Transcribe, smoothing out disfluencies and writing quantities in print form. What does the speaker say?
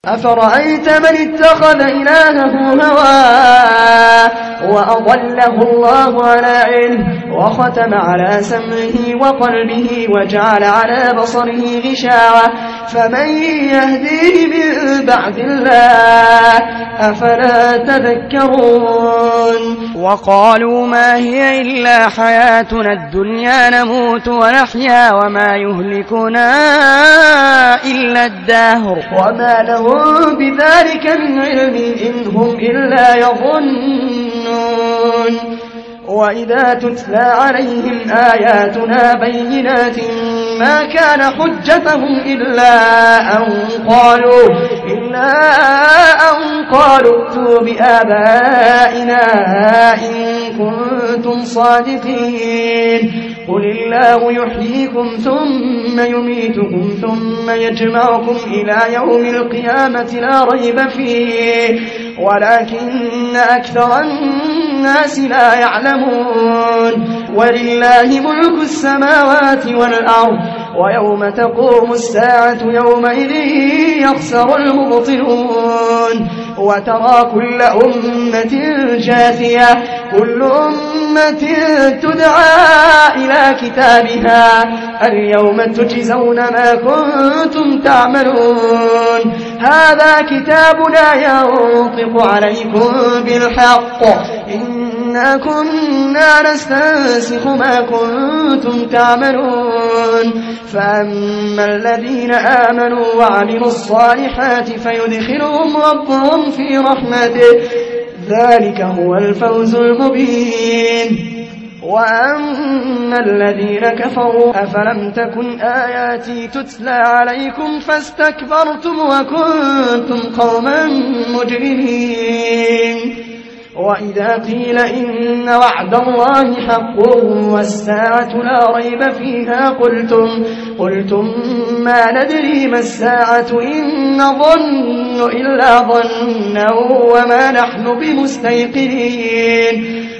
أفرأيت من اتخذ إلهه هواه وأضله الله على علم وختم على سمعه وقلبه وجعل على بصره غشاوة فمن يهديه من بعد الله أفلا تذكرون وقالوا ما هي إلا حياتنا الدنيا نموت ونحيا وما يهلكنا إلا الدهر وما لهم بذلك من علم إن هم إلا يظنون وإذا تتلى عليهم آياتنا بينات ما كان حجتهم إلا أن قالوا ائتوا بآبائنا إن كنتم صادقين قل الله يحييكم ثم يميتكم ثم يجمعكم إلى يوم القيامة لا ريب فيه ولكن أكثر الناس لا يعلمون ولله ملك السماوات والأرض ويوم تقوم الساعة يومئذ يخسر المبطلون وترى كل أمة جاثية كل أمة تدعى إلى كتابها اليوم تجزون ما كنتم تعملون هذا كتابنا ينطق عليكم بالحق إنا كنا نستنسخ ما كنتم تعملون فأما الذين آمنوا وعملوا الصالحات فيدخلهم ربهم في رحمته ذلك هو الفوز المبين وأما الذين كفروا أفلم تكن آياتي تتلى عليكم فاستكبرتم وكنتم قوما مجرمين وإذا قيل إن وعد الله حق والساعة لا ريب فيها قلتم ما ندري ما الساعة إن نظن إلا ظنا وما نحن بمستيقنين